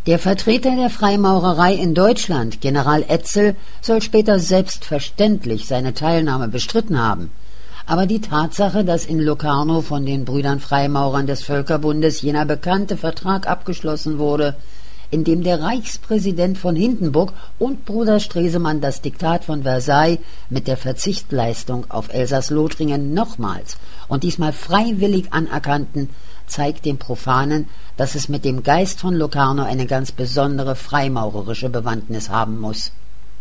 Der Vertreter der Freimaurerei in Deutschland, General Etzel, soll später selbstverständlich seine Teilnahme bestritten haben. Aber die Tatsache, dass in Locarno von den Brüdern Freimaurern des Völkerbundes jener bekannte Vertrag abgeschlossen wurde, in dem der Reichspräsident von Hindenburg und Bruder Stresemann das Diktat von Versailles mit der Verzichtleistung auf Elsass-Lothringen nochmals und diesmal freiwillig anerkannten, zeigt dem Profanen, dass es mit dem Geist von Locarno eine ganz besondere freimaurerische Bewandtnis haben muss.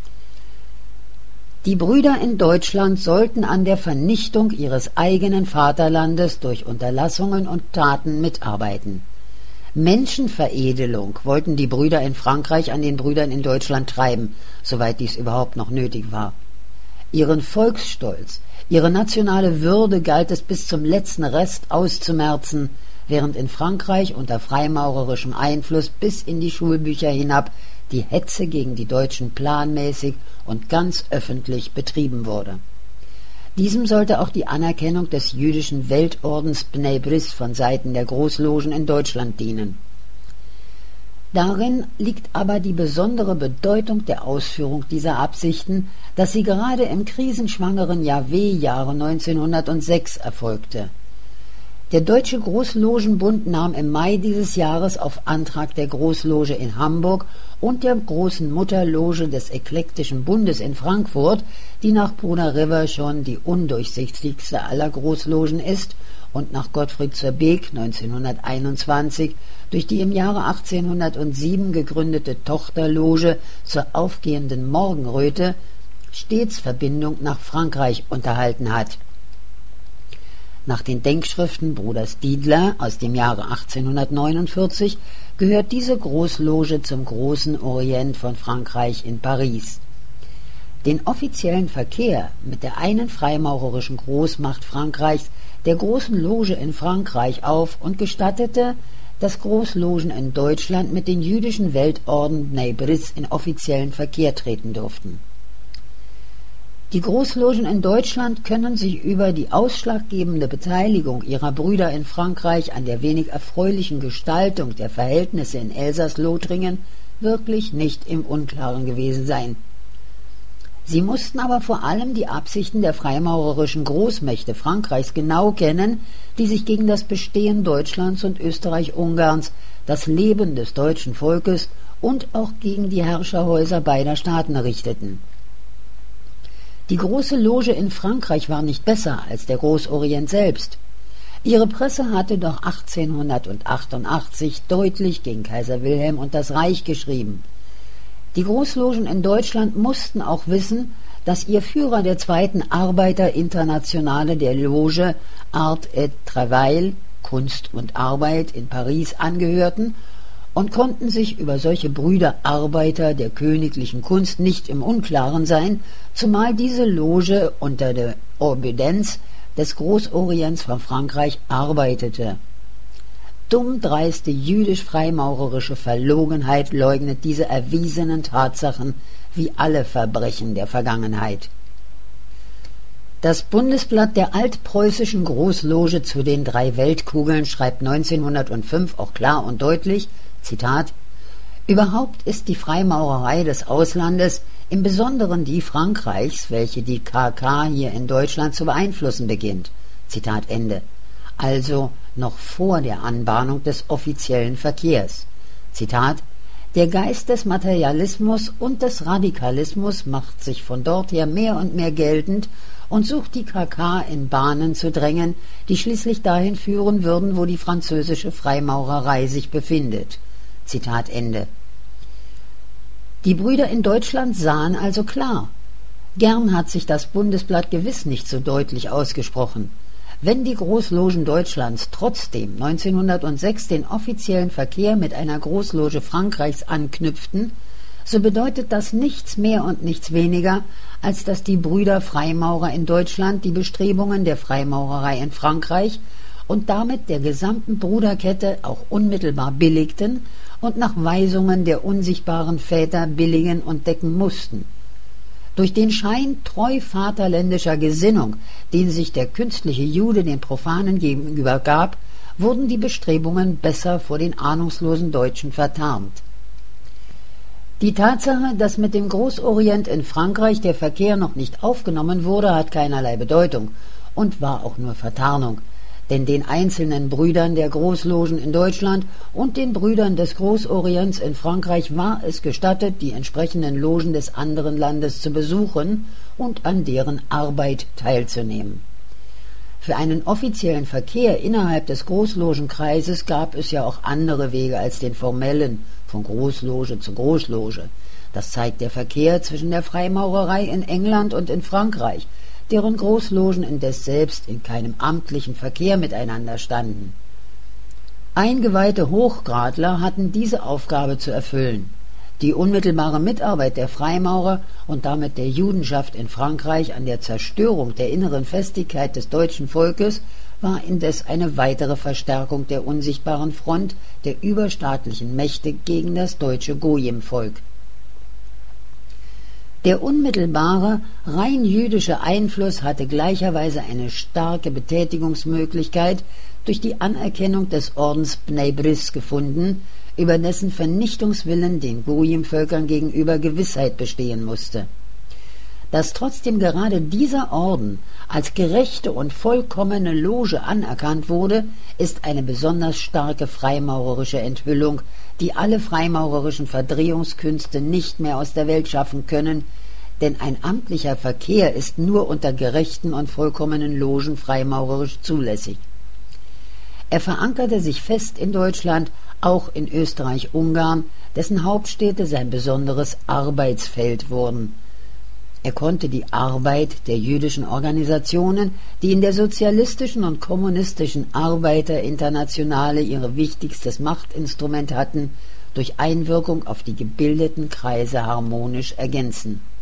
Die Brüder in Deutschland sollten an der Vernichtung ihres eigenen Vaterlandes durch Unterlassungen und Taten mitarbeiten. Menschenveredelung wollten die Brüder in Frankreich an den Brüdern in Deutschland treiben, soweit dies überhaupt noch nötig war. Ihren Volksstolz, ihre nationale Würde galt es bis zum letzten Rest auszumerzen, während in Frankreich unter freimaurerischem Einfluss bis in die Schulbücher hinab die Hetze gegen die Deutschen planmäßig und ganz öffentlich betrieben wurde. Diesem sollte auch die Anerkennung des jüdischen Weltordens Bnei Bris von Seiten der Großlogen in Deutschland dienen. Darin liegt aber die besondere Bedeutung der Ausführung dieser Absichten, dass sie gerade im krisenschwangeren Jahr-W-Jahre 1906 erfolgte. Der Deutsche Großlogenbund nahm im Mai dieses Jahres auf Antrag der Großloge in Hamburg und der großen Mutterloge des Eklektischen Bundes in Frankfurt, die nach Bruder River schon die undurchsichtigste aller Großlogen ist und nach Gottfried zur Beek 1921 durch die im Jahre 1807 gegründete Tochterloge zur aufgehenden Morgenröte stets Verbindung nach Frankreich unterhalten hat. Nach den Denkschriften Bruders Diedler aus dem Jahre 1849 gehört diese Großloge zum Großen Orient von Frankreich in Paris. Den offiziellen Verkehr mit der einen freimaurerischen Großmacht Frankreichs, der Großen Loge in Frankreich, auf und gestattete, dass Großlogen in Deutschland mit den jüdischen Weltorden Bnei Bris in offiziellen Verkehr treten durften. Die Großlogen in Deutschland können sich über die ausschlaggebende Beteiligung ihrer Brüder in Frankreich an der wenig erfreulichen Gestaltung der Verhältnisse in Elsass-Lothringen wirklich nicht im Unklaren gewesen sein. Sie mussten aber vor allem die Absichten der freimaurerischen Großmächte Frankreichs genau kennen, die sich gegen das Bestehen Deutschlands und Österreich-Ungarns, das Leben des deutschen Volkes und auch gegen die Herrscherhäuser beider Staaten richteten. Die Große Loge in Frankreich war nicht besser als der Großorient selbst. Ihre Presse hatte doch 1888 deutlich gegen Kaiser Wilhelm und das Reich geschrieben. Die Großlogen in Deutschland mussten auch wissen, dass ihr Führer der zweiten Arbeiterinternationale der Loge Art et Travail, Kunst und Arbeit in Paris angehörten und konnten sich über solche Brüder Arbeiter der königlichen Kunst nicht im Unklaren sein, zumal diese Loge unter der Obedienz des Großorients von Frankreich arbeitete. Dummdreiste jüdisch-freimaurerische Verlogenheit leugnet diese erwiesenen Tatsachen wie alle Verbrechen der Vergangenheit. Das Bundesblatt der altpreußischen Großloge zu den 3 Weltkugeln schreibt 1905 auch klar und deutlich, Zitat: Überhaupt ist die Freimaurerei des Auslandes, im Besonderen die Frankreichs, welche die KK hier in Deutschland zu beeinflussen beginnt. Zitat Ende. Also noch vor der Anbahnung des offiziellen Verkehrs. Zitat: Der Geist des Materialismus und des Radikalismus macht sich von dort her mehr und mehr geltend und sucht die KK in Bahnen zu drängen, die schließlich dahin führen würden, wo die französische Freimaurerei sich befindet. Zitat Ende. Die Brüder in Deutschland sahen also klar. Gern hat sich das Bundesblatt gewiss nicht so deutlich ausgesprochen. Wenn die Großlogen Deutschlands trotzdem 1906 den offiziellen Verkehr mit einer Großloge Frankreichs anknüpften, so bedeutet das nichts mehr und nichts weniger, als dass die Brüder Freimaurer in Deutschland die Bestrebungen der Freimaurerei in Frankreich und damit der gesamten Bruderkette auch unmittelbar billigten und nach Weisungen der unsichtbaren Väter billigen und decken mussten. Durch den Schein treu vaterländischer Gesinnung, den sich der künstliche Jude den Profanen gegenüber gab, wurden die Bestrebungen besser vor den ahnungslosen Deutschen vertarnt. Die Tatsache, dass mit dem Großorient in Frankreich der Verkehr noch nicht aufgenommen wurde, hat keinerlei Bedeutung und war auch nur Vertarnung, denn den einzelnen Brüdern der Großlogen in Deutschland und den Brüdern des Großorients in Frankreich war es gestattet, die entsprechenden Logen des anderen Landes zu besuchen und an deren Arbeit teilzunehmen. Für einen offiziellen Verkehr innerhalb des Großlogenkreises gab es ja auch andere Wege als den formellen, von Großloge zu Großloge. Das zeigt der Verkehr zwischen der Freimaurerei in England und in Frankreich, deren Großlogen indes selbst in keinem amtlichen Verkehr miteinander standen. Eingeweihte Hochgradler hatten diese Aufgabe zu erfüllen. Die unmittelbare Mitarbeit der Freimaurer und damit der Judenschaft in Frankreich an der Zerstörung der inneren Festigkeit des deutschen Volkes war indes eine weitere Verstärkung der unsichtbaren Front der überstaatlichen Mächte gegen das deutsche Gojim-Volk. Der unmittelbare, rein jüdische Einfluss hatte gleicherweise eine starke Betätigungsmöglichkeit durch die Anerkennung des Ordens Bnei Bris gefunden, über dessen Vernichtungswillen den Gojim-Völkern gegenüber Gewissheit bestehen musste. Dass trotzdem gerade dieser Orden als gerechte und vollkommene Loge anerkannt wurde, ist eine besonders starke freimaurerische Enthüllung, die alle freimaurerischen Verdrehungskünste nicht mehr aus der Welt schaffen können, denn ein amtlicher Verkehr ist nur unter gerechten und vollkommenen Logen freimaurerisch zulässig. Er verankerte sich fest in Deutschland, auch in Österreich-Ungarn, dessen Hauptstädte sein besonderes Arbeitsfeld wurden. Er konnte die Arbeit der jüdischen Organisationen, die in der sozialistischen und kommunistischen Arbeiterinternationale ihr wichtigstes Machtinstrument hatten, durch Einwirkung auf die gebildeten Kreise harmonisch ergänzen.